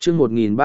chương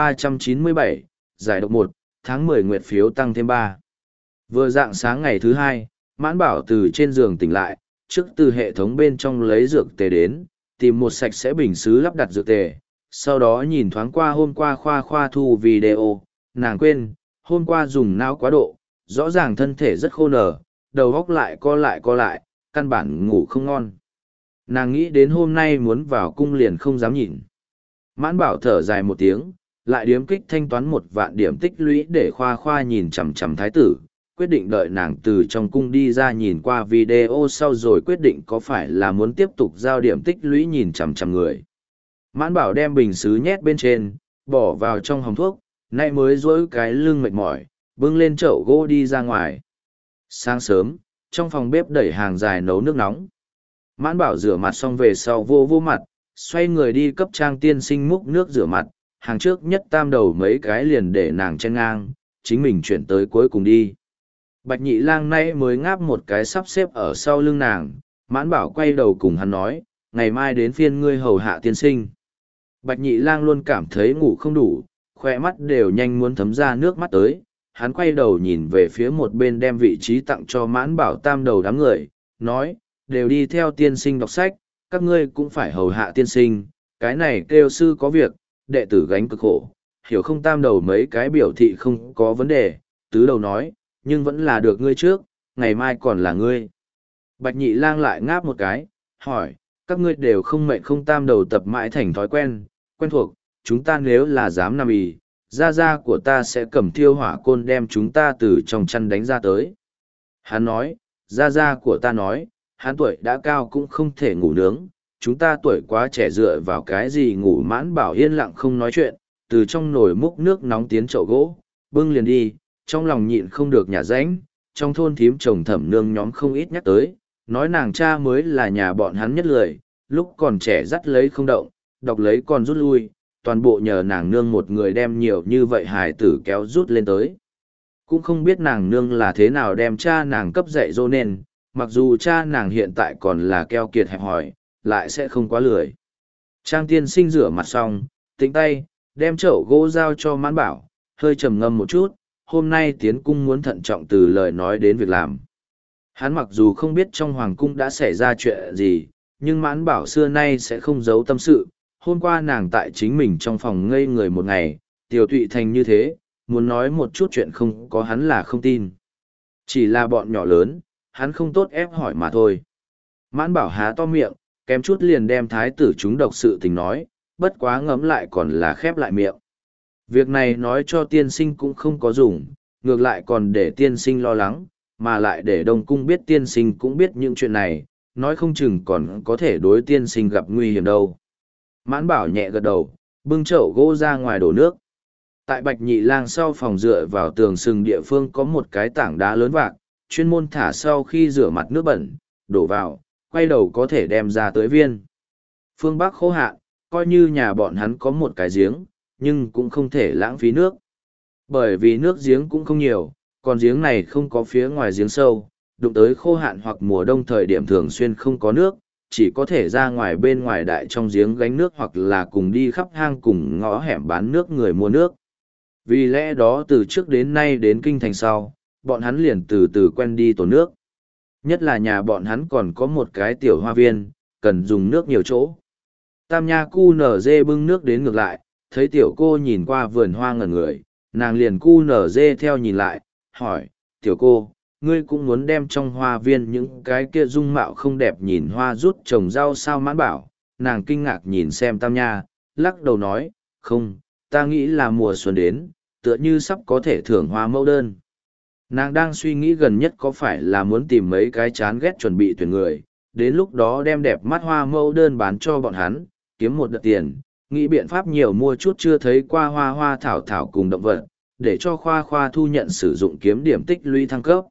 1397, giải độc 1, tháng 10 nguyệt phiếu tăng thêm 3. Vừa dạng sáng ngày thứ hai, Mãn Bảo từ trên giường tỉnh lại, trước từ hệ thống bên trong lấy dược tề đến, tìm một sạch sẽ bình xứ lắp đặt dược tề, sau đó nhìn thoáng qua hôm qua khoa thu video, nàng quên, hôm qua dùng não quá độ, rõ ràng thân thể rất khô nở, đầu góc lại co lại, căn bản ngủ không ngon. Nàng nghĩ đến hôm nay muốn vào cung liền không dám nhìn. Mãn Bảo thở dài một tiếng, lại điếm kích thanh toán 1.000 điểm tích lũy để khoa nhìn chằm chằm thái tử, quyết định đợi nàng từ trong cung đi ra nhìn qua video sau rồi quyết định có phải là muốn tiếp tục giao điểm tích lũy nhìn chằm chằm người. Mãn Bảo đem bình xứ nhét bên trên, bỏ vào trong hòm thuốc, nay mới dỗi cái lưng mệt mỏi, bưng lên chậu gỗ đi ra ngoài. Sáng sớm, trong phòng bếp đẩy hàng dài nấu nước nóng. Mãn Bảo rửa mặt xong về sau vô mặt, xoay người đi cấp Trang tiên sinh múc nước rửa mặt, hàng trước nhất tam đầu mấy cái liền để nàng chen ngang, chính mình chuyển tới cuối cùng đi. Bạch Nhị Lang nay mới ngáp một cái sắp xếp ở sau lưng nàng, Mãn Bảo quay đầu cùng hắn nói, ngày mai đến phiên ngươi hầu hạ tiên sinh. Bạch Nhị Lang luôn cảm thấy ngủ không đủ, khoe mắt đều nhanh muốn thấm ra nước mắt tới, hắn quay đầu nhìn về phía một bên đem vị trí tặng cho Mãn Bảo tam đầu đám người, nói, đều đi theo tiên sinh đọc sách, các ngươi cũng phải hầu hạ tiên sinh, cái này kêu sư có việc, đệ tử gánh cực khổ, hiểu không? Tam đầu mấy cái biểu thị không có vấn đề, tứ đầu nói, nhưng vẫn là được ngươi trước, ngày mai còn là ngươi. Bạch Nhị Lang lại ngáp một cái, hỏi, các ngươi đều không mệt không? Tam đầu tập mãi thành thói quen thuộc, chúng ta nếu là dám nằm ì, gia của ta sẽ cầm thiêu hỏa côn đem chúng ta từ trong chăn đánh ra tới. Hắn nói, gia của ta nói, hắn tuổi đã cao cũng không thể ngủ nướng, chúng ta tuổi quá trẻ dựa vào cái gì ngủ? Mãn Bảo yên lặng không nói chuyện, từ trong nồi múc nước nóng tiến chậu gỗ, bưng liền đi, trong lòng nhịn không được nhả rãnh, trong thôn thím chồng Thẩm nương nhóm không ít nhắc tới, nói nàng cha mới là nhà bọn hắn nhất lười, lúc còn trẻ dắt lấy không động, đọc lấy còn rút lui, toàn bộ nhờ nàng nương một người đem nhiều như vậy hài tử kéo rút lên tới. Cũng không biết nàng nương là thế nào đem cha nàng cấp dạy dỗ nên, mặc dù cha nàng hiện tại còn là keo kiệt hẹp hòi, lại sẽ không quá lười. Trang tiên sinh rửa mặt xong, tĩnh tay, đem chậu gỗ giao cho Mãn Bảo, hơi trầm ngâm một chút, hôm nay tiến cung muốn thận trọng từ lời nói đến việc làm. Hắn mặc dù không biết trong hoàng cung đã xảy ra chuyện gì, nhưng Mãn Bảo xưa nay sẽ không giấu tâm sự. Hôm qua nàng tại chính mình trong phòng ngây người một ngày, tiểu tụy thành như thế, muốn nói một chút chuyện không có hắn là không tin. Chỉ là bọn nhỏ lớn, hắn không tốt ép hỏi mà thôi. Mãn Bảo há to miệng, kém chút liền đem thái tử chúng độc sự tình nói, bất quá ngấm lại còn là khép lại miệng. Việc này nói cho tiên sinh cũng không có dùng, ngược lại còn để tiên sinh lo lắng, mà lại để Đông Cung biết tiên sinh cũng biết những chuyện này, nói không chừng còn có thể đối tiên sinh gặp nguy hiểm đâu. Mãn Bảo nhẹ gật đầu, bưng chậu gỗ ra ngoài đổ nước. Tại Bạch Nhị Lang sau phòng dựa vào tường sừng địa phương có một cái tảng đá lớn vạc, chuyên môn thả sau khi rửa mặt nước bẩn, đổ vào, quay đầu có thể đem ra tới viên. Phương Bắc khô hạn, coi như nhà bọn hắn có một cái giếng, nhưng cũng không thể lãng phí nước. Bởi vì nước giếng cũng không nhiều, còn giếng này không có phía ngoài giếng sâu, đụng tới khô hạn hoặc mùa đông thời điểm thường xuyên không có nước, chỉ có thể ra ngoài bên ngoài đại trong giếng gánh nước hoặc là cùng đi khắp hang cùng ngõ hẻm bán nước người mua nước. Vì lẽ đó từ trước đến nay đến kinh thành sau, bọn hắn liền từ từ quen đi tổ nước. Nhất là nhà bọn hắn còn có một cái tiểu hoa viên, cần dùng nước nhiều chỗ. Tam Nha cu nở dê bưng nước đến ngược lại, thấy tiểu cô nhìn qua vườn hoa ngẩn người, nàng liền cu nở dê theo nhìn lại, hỏi, tiểu cô, ngươi cũng muốn đem trong hoa viên những cái kia dung mạo không đẹp nhìn hoa rút trồng rau sao? Mãn Bảo, nàng kinh ngạc nhìn xem Tam Nha, lắc đầu nói, không, ta nghĩ là mùa xuân đến, tựa như sắp có thể thưởng hoa mẫu đơn. Nàng đang suy nghĩ gần nhất có phải là muốn tìm mấy cái chán ghét chuẩn bị tuyển người, đến lúc đó đem đẹp mắt hoa mẫu đơn bán cho bọn hắn, kiếm một đợt tiền, nghĩ biện pháp nhiều mua chút chưa thấy qua hoa thảo cùng động vật, để cho khoa thu nhận sử dụng kiếm điểm tích lũy thăng cấp.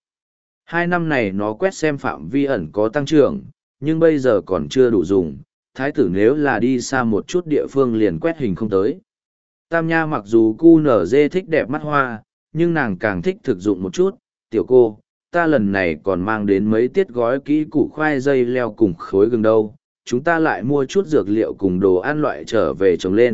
2 năm này nó quét xem phạm vi ẩn có tăng trưởng, nhưng bây giờ còn chưa đủ dùng, thái tử nếu là đi xa một chút địa phương liền quét hình không tới. Tam Nha mặc dù cu nở dê thích đẹp mắt hoa, nhưng nàng càng thích thực dụng một chút, tiểu cô, ta lần này còn mang đến mấy tiết gói kỹ củ khoai dây leo cùng khối gừng đâu, chúng ta lại mua chút dược liệu cùng đồ ăn loại trở về trồng lên,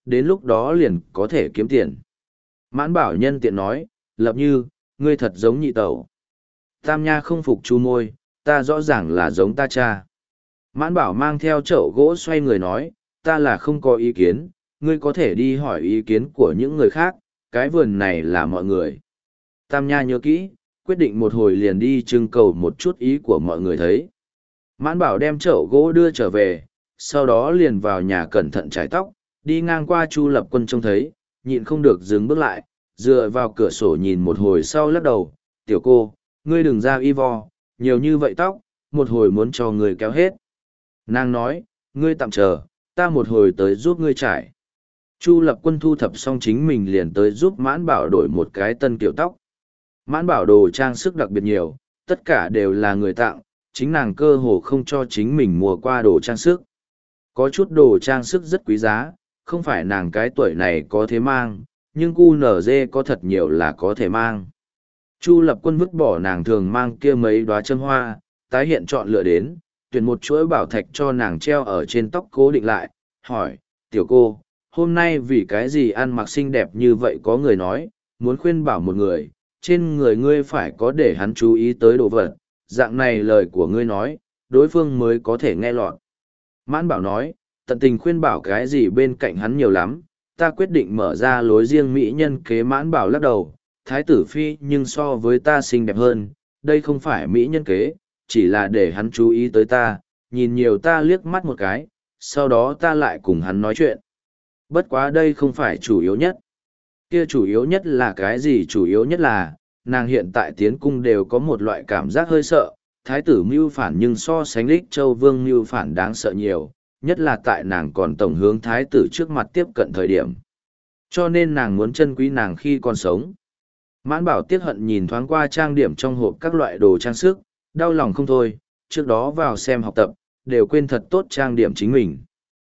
đến lúc đó liền có thể kiếm tiền. Mãn Bảo nhân tiện nói, Lập Như, ngươi thật giống nhị tẩu. Tam Nha không phục chu môi, ta rõ ràng là giống ta cha. Mãn Bảo mang theo chậu gỗ xoay người nói, ta là không có ý kiến, ngươi có thể đi hỏi ý kiến của những người khác, cái vườn này là mọi người. Tam Nha nhớ kỹ, quyết định một hồi liền đi trưng cầu một chút ý của mọi người thấy. Mãn Bảo đem chậu gỗ đưa trở về, sau đó liền vào nhà cẩn thận chải tóc, đi ngang qua Chu Lập Quân trông thấy, nhịn không được dừng bước lại, dựa vào cửa sổ nhìn một hồi sau lắc đầu, tiểu cô, ngươi đừng ra y vo, nhiều như vậy tóc, một hồi muốn cho ngươi kéo hết. Nàng nói, ngươi tạm chờ, ta một hồi tới giúp ngươi trải. Chu Lập Quân thu thập xong chính mình liền tới giúp Mãn Bảo đổi một cái tân kiểu tóc. Mãn Bảo đồ trang sức đặc biệt nhiều, tất cả đều là người tặng, chính nàng cơ hồ không cho chính mình mua qua đồ trang sức. Có chút đồ trang sức rất quý giá, không phải nàng cái tuổi này có thể mang, nhưng QNZ có thật nhiều là có thể mang. Chu Lập Quân vứt bỏ nàng thường mang kia mấy đóa châm hoa, tái hiện chọn lựa đến, tuyển một chuỗi bảo thạch cho nàng treo ở trên tóc cố định lại, hỏi, tiểu cô, hôm nay vì cái gì ăn mặc xinh đẹp như vậy có người nói, muốn khuyên bảo một người, trên người ngươi phải có để hắn chú ý tới đồ vật, dạng này lời của ngươi nói, đối phương mới có thể nghe lọt. Mãn Bảo nói, tận tình khuyên bảo cái gì bên cạnh hắn nhiều lắm, ta quyết định mở ra lối riêng mỹ nhân kế. Mãn Bảo lắc đầu, thái tử phi nhưng so với ta xinh đẹp hơn, đây không phải mỹ nhân kế, chỉ là để hắn chú ý tới ta, nhìn nhiều ta liếc mắt một cái, sau đó ta lại cùng hắn nói chuyện. Bất quá đây không phải chủ yếu nhất. Kia chủ yếu nhất là cái gì? Chủ yếu nhất là, nàng hiện tại tiến cung đều có một loại cảm giác hơi sợ, thái tử mưu phản nhưng so sánh Lích Châu Vương mưu phản đáng sợ nhiều, nhất là tại nàng còn tổng hướng thái tử trước mặt tiếp cận thời điểm. Cho nên nàng muốn trân quý nàng khi còn sống. Mãn Bảo tiếc hận nhìn thoáng qua trang điểm trong hộp các loại đồ trang sức, đau lòng không thôi, trước đó vào xem học tập, đều quên thật tốt trang điểm chính mình.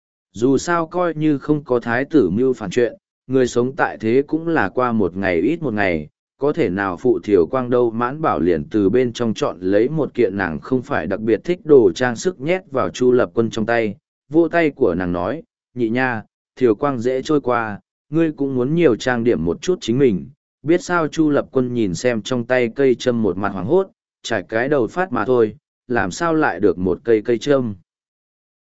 Dù sao coi như không có thái tử mưu phản chuyện, người sống tại thế cũng là qua một ngày ít một ngày, có thể nào phụ thiểu quang đâu. Mãn Bảo liền từ bên trong chọn lấy một kiện nàng không phải đặc biệt thích đồ trang sức nhét vào Chu Lập Quân trong tay, vô tay của nàng nói, nhị nha, thiểu quang dễ trôi qua, ngươi cũng muốn nhiều trang điểm một chút chính mình, biết sao? Chu Lập Quân nhìn xem trong tay cây châm một mặt hoảng hốt, trải cái đầu phát mà thôi, làm sao lại được một cây cây châm.